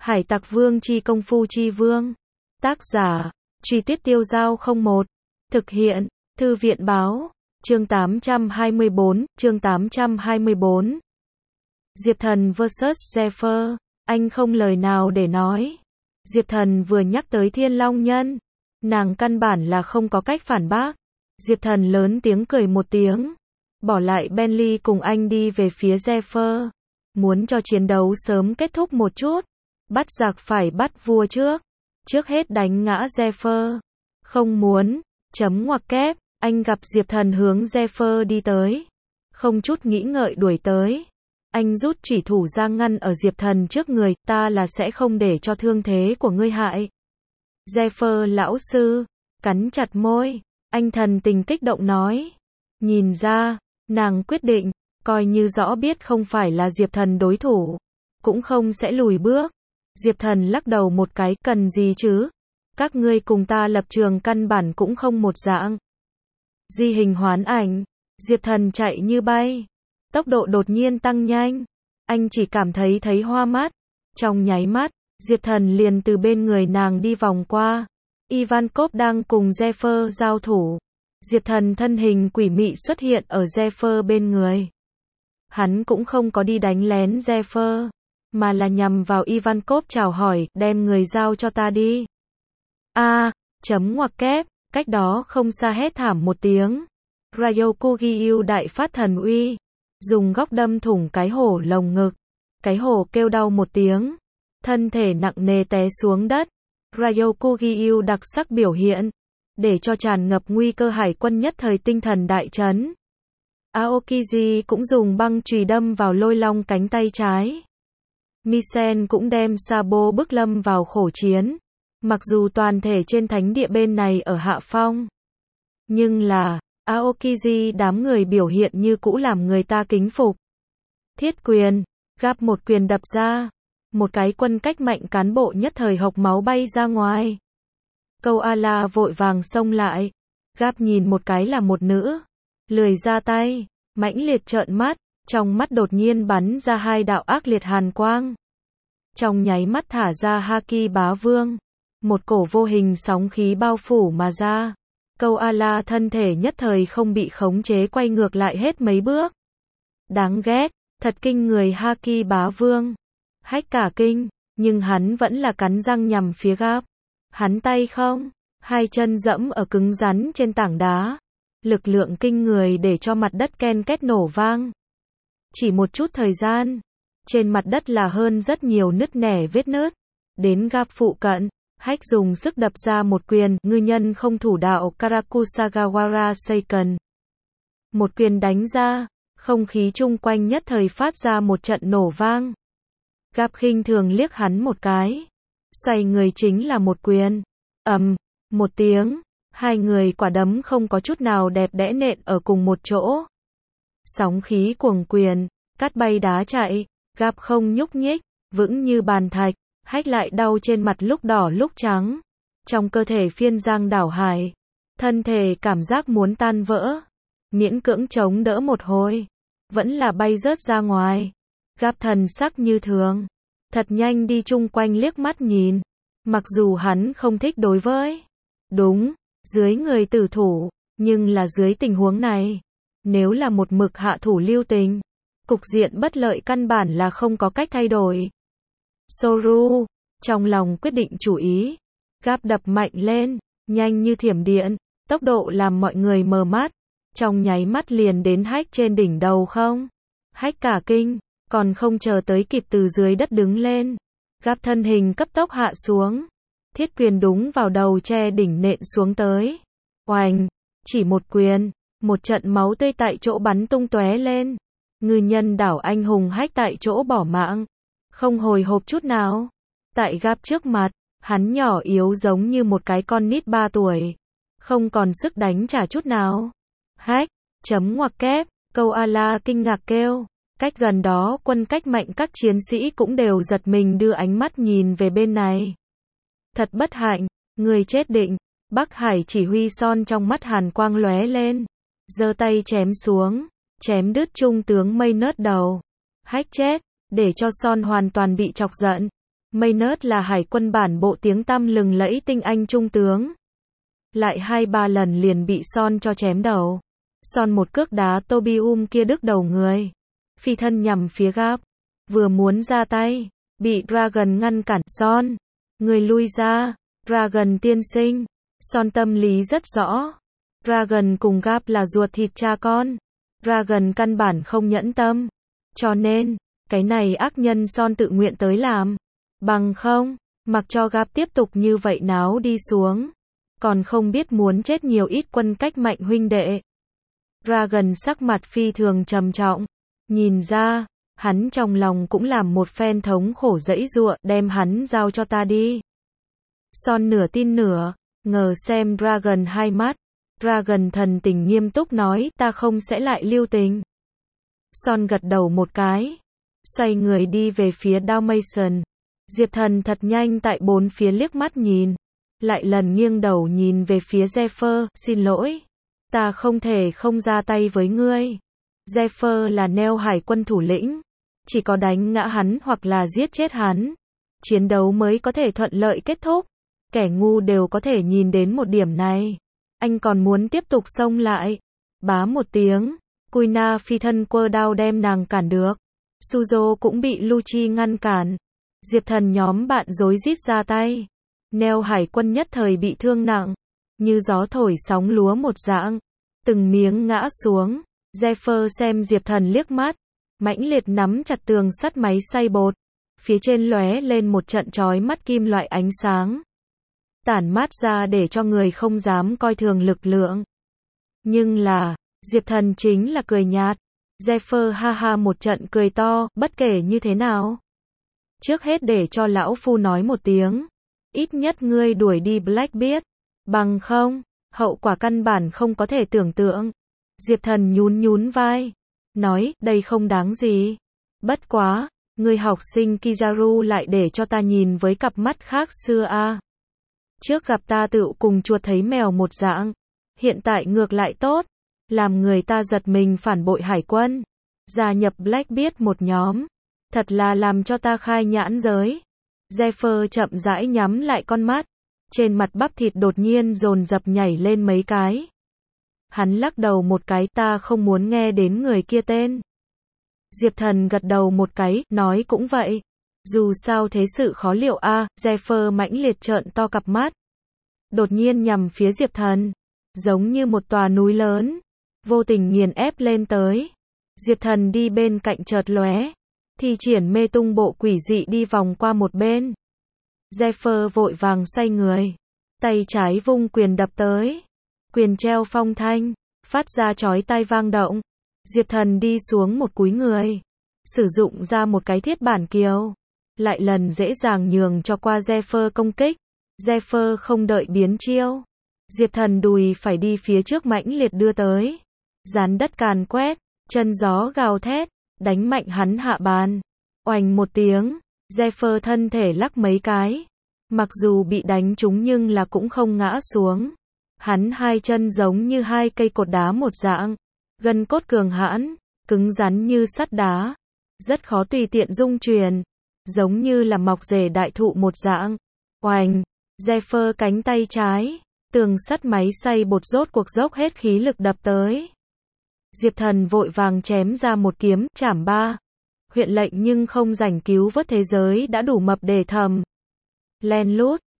Hải Tặc Vương chi công phu chi vương. Tác giả, Truy Tuyết Tiêu Dao 01. Thực hiện, Thư viện Báo. Chương 824. Diệp Thần vs Zephyr. Anh không lời nào để nói. Diệp Thần vừa nhắc tới Thiên Long Nhân, nàng căn bản là không có cách phản bác. Diệp Thần lớn tiếng cười một tiếng, bỏ lại Bentley cùng anh đi về phía Zephyr, muốn cho chiến đấu sớm kết thúc một chút. Bắt giặc phải bắt vua trước hết đánh ngã Zephyr. Không muốn, ngoặc kép, anh gặp Diệp Thần hướng Zephyr đi tới, không chút nghĩ ngợi đuổi tới. Anh rút chủy thủ ra ngăn ở Diệp Thần trước người, ta là sẽ không để cho thương thế của ngươi hại. Zephyr lão sư, cắn chặt môi, anh thần tình kích động nói. Nhìn ra, nàng quyết định, coi như rõ biết không phải là Diệp Thần đối thủ, cũng không sẽ lùi bước. Diệp Thần lắc đầu một cái, cần gì chứ? Các ngươi cùng ta lập trường căn bản cũng không một dạng. Di hình hoán ảnh, Diệp Thần chạy như bay, tốc độ đột nhiên tăng nhanh, anh chỉ cảm thấy hoa mắt. Trong nháy mắt, Diệp Thần liền từ bên người nàng đi vòng qua. Ivankov đang cùng Zephyr giao thủ. Diệp Thần thân hình quỷ mị xuất hiện ở Zephyr bên người. Hắn cũng không có đi đánh lén Zephyr, mà là nhằm vào Ivankov chào hỏi, đem người giao cho ta đi. Ngoặc kép, cách đó không xa hét thảm một tiếng. Ryokugyu đại phát thần uy, dùng góc đâm thủng cái hổ lồng ngực. Cái hổ kêu đau một tiếng, thân thể nặng nề té xuống đất. Ryokugyu đặc sắc biểu hiện, để cho tràn ngập nguy cơ hải quân nhất thời tinh thần đại chấn. Aokiji cũng dùng băng chùy đâm vào Lôi Long cánh tay trái. Misen cũng đem Sabo bức lâm vào khổ chiến. Mặc dù toàn thể trên thánh địa bên này ở hạ phong, nhưng là, Aokiji đám người biểu hiện như cũ làm người ta kính phục. Thiết quyền, gáp một quyền đập ra, một cái quân cách mạnh cán bộ nhất thời hộc máu bay ra ngoài. Câu A-la vội vàng xông lại, gáp nhìn một cái là một nữ, lười ra tay, mãnh liệt trợn mắt, trong mắt đột nhiên bắn ra hai đạo ác liệt hàn quang. Trong nháy mắt thả ra Haki bá vương, một cổ vô hình sóng khí bao phủ mà ra. Câu A-la thân thể nhất thời không bị khống chế quay ngược lại hết mấy bước. Đáng ghét, thật kinh người Haki bá vương. Hách cả kinh, nhưng hắn vẫn là cắn răng nhằm phía gáp. Hắn tay không, hai chân dẫm ở cứng rắn trên tảng đá. Lực lượng kinh người để cho mặt đất ken két nổ vang. Chỉ một chút thời gian, trên mặt đất là hơn rất nhiều nứt nẻ vết nứt. Đến gáp phụ cận, Hách dùng sức đập ra một quyền, ngư nhân không thủ đạo Karakusagawara Seiken. Một quyền đánh ra, không khí chung quanh nhất thời phát ra một trận nổ vang. Gáp khinh thường liếc hắn một cái, xoay người chính là một quyền. Một tiếng, hai người quả đấm không có chút nào đẹp đẽ nện ở cùng một chỗ. Sóng khí cuồng quyền, cắt bay đá chạy, gáp không nhúc nhích, vững như bàn thạch. Hách lại đau trên mặt lúc đỏ lúc trắng, trong cơ thể phiên giang đảo hải, thân thể cảm giác muốn tan vỡ, miễn cưỡng chống đỡ một hồi, vẫn là bay rớt ra ngoài. Gáp thần sắc như thường, thật nhanh đi chung quanh liếc mắt nhìn, mặc dù hắn không thích đối với, đúng, dưới người tử thủ, nhưng là dưới tình huống này, nếu là một mực hạ thủ lưu tình, cục diện bất lợi căn bản là không có cách thay đổi. Soru, trong lòng quyết định chủ ý, gáp đập mạnh lên, nhanh như thiểm điện, tốc độ làm mọi người mờ mắt, trong nháy mắt liền đến Hách trên đỉnh đầu không. Hách cả kinh, còn không chờ tới kịp từ dưới đất đứng lên, gáp thân hình cấp tốc hạ xuống, thiết quyền đúng vào đầu che đỉnh nện xuống tới. Oành, chỉ một quyền, một trận máu tươi tại chỗ bắn tung tóe lên. Ngư nhân đảo anh hùng Hách tại chỗ bỏ mạng, không hồi hộp chút nào. Tại gáp trước mặt, hắn nhỏ yếu giống như một cái con nít 3 tuổi, không còn sức đánh trả chút nào. Hách, ngoặc kép, câu A-la kinh ngạc kêu. Cách gần đó quân cách mạnh các chiến sĩ cũng đều giật mình đưa ánh mắt nhìn về bên này. Thật bất hạnh, người chết định. Bắc Hải chỉ huy Son trong mắt hàn quang lóe lên, giơ tay chém xuống, chém đứt trung tướng Mây Nớt đầu. Hách chết, để cho Son hoàn toàn bị chọc giận. Maynard là hải quân bản bộ tiếng tăm lừng lẫy tinh anh trung tướng. Lại 2-3 lần liền bị Son cho chém đầu. Son một cước đá Toby kia đứt đầu người. Phi thân nhằm phía Garp. Vừa muốn ra tay, bị Dragon ngăn cản. Son, người lui ra. Dragon tiên sinh. Son tâm lý rất rõ. Dragon cùng Garp là ruột thịt cha con. Dragon căn bản không nhẫn tâm. Cho nên, cái này ác nhân Son tự nguyện tới làm. Bằng không, mặc cho Garp tiếp tục như vậy náo đi xuống. Còn không biết muốn chết nhiều ít quân cách mạnh huynh đệ. Dragon sắc mặt phi thường trầm trọng. Nhìn ra, hắn trong lòng cũng làm một phen thống khổ giãy giụa, đem hắn giao cho ta đi. Son nửa tin nửa ngờ xem Dragon hai mắt. Dragon thần tình nghiêm túc nói, ta không sẽ lại lưu tình. Son gật đầu một cái, xoay người đi về phía Dalmatian. Diệp Thần thật nhanh tại bốn phía liếc mắt nhìn, lại lần nghiêng đầu nhìn về phía Zephyr, xin lỗi, ta không thể không ra tay với ngươi. Zephyr là neo hải quân thủ lĩnh, chỉ có đánh ngã hắn hoặc là giết chết hắn, chiến đấu mới có thể thuận lợi kết thúc. Kẻ ngu đều có thể nhìn đến một điểm này. Anh còn muốn tiếp tục xông lại. Bá một tiếng, Kuina phi thân quơ đao đem nàng cản được. Suzo cũng bị Lucci ngăn cản. Diệp Thần nhóm bạn rối rít ra tay. Neo hải quân nhất thời bị thương nặng, như gió thổi sóng lúa một dạng, từng miếng ngã xuống. Zephyr xem Diệp Thần liếc mắt, mãnh liệt nắm chặt tường sắt máy xay bột, phía trên lóe lên một trận chói mắt kim loại ánh sáng, tản mát ra để cho người không dám coi thường lực lượng. Nhưng là, Diệp Thần chính là cười nhạt. Zephyr ha ha một trận cười to, bất kể như thế nào, trước hết để cho lão phu nói một tiếng, ít nhất ngươi đuổi đi Blackbeard, bằng không, hậu quả căn bản không có thể tưởng tượng. Diệp Thần nhún nhún vai, nói, đây không đáng gì. Bất quá, người học sinh Kizaru lại để cho ta nhìn với cặp mắt khác xưa a. Trước gặp ta tựu cùng chuột thấy mèo một dạng, hiện tại ngược lại tốt, làm người ta giật mình phản bội hải quân, gia nhập Blackbeard một nhóm, thật là làm cho ta khai nhãn giới. Zephyr chậm rãi nhắm lại con mắt, trên mặt bắp thịt đột nhiên dồn dập nhảy lên mấy cái. Hắn lắc đầu một cái, ta không muốn nghe đến người kia tên. Diệp Thần gật đầu một cái, nói cũng vậy. Dù sao thế sự khó liệu a. Zephyr mãnh liệt trợn to cặp mắt, đột nhiên nhằm phía Diệp Thần, giống như một tòa núi lớn, vô tình nghiền ép lên tới. Diệp Thần đi bên cạnh chợt lóe, thi triển mê tung bộ quỷ dị đi vòng qua một bên. Zephyr vội vàng xoay người, tay trái vung quyền đập tới. Quyền treo phong thanh, phát ra chói tai vang động. Diệp Thần đi xuống một cúi người, sử dụng ra một cái thiết bản kiều, lại lần dễ dàng nhường cho qua Zephyr công kích. Zephyr không đợi biến chiêu, Diệp Thần đùi phải đi phía trước mãnh liệt đưa tới, dán đất càn quét, chân gió gào thét, đánh mạnh hắn hạ bàn. Oành một tiếng, Zephyr thân thể lắc mấy cái, mặc dù bị đánh trúng nhưng là cũng không ngã xuống. Hắn hai chân giống như hai cây cột đá một dạng, gân cốt cường hãn, cứng rắn như sắt đá, rất khó tùy tiện rung chuyển, giống như là mọc rễ đại thụ một dạng. Oành, Zephyr cánh tay trái, tường sắt máy xay bột rốt cuộc dốc hết khí lực đập tới. Diệp Thần vội vàng chém ra một kiếm, chảm ba. Huyện lệnh nhưng không rảnh cứu vớt thế giới đã đủ mập để thầm. Len lút,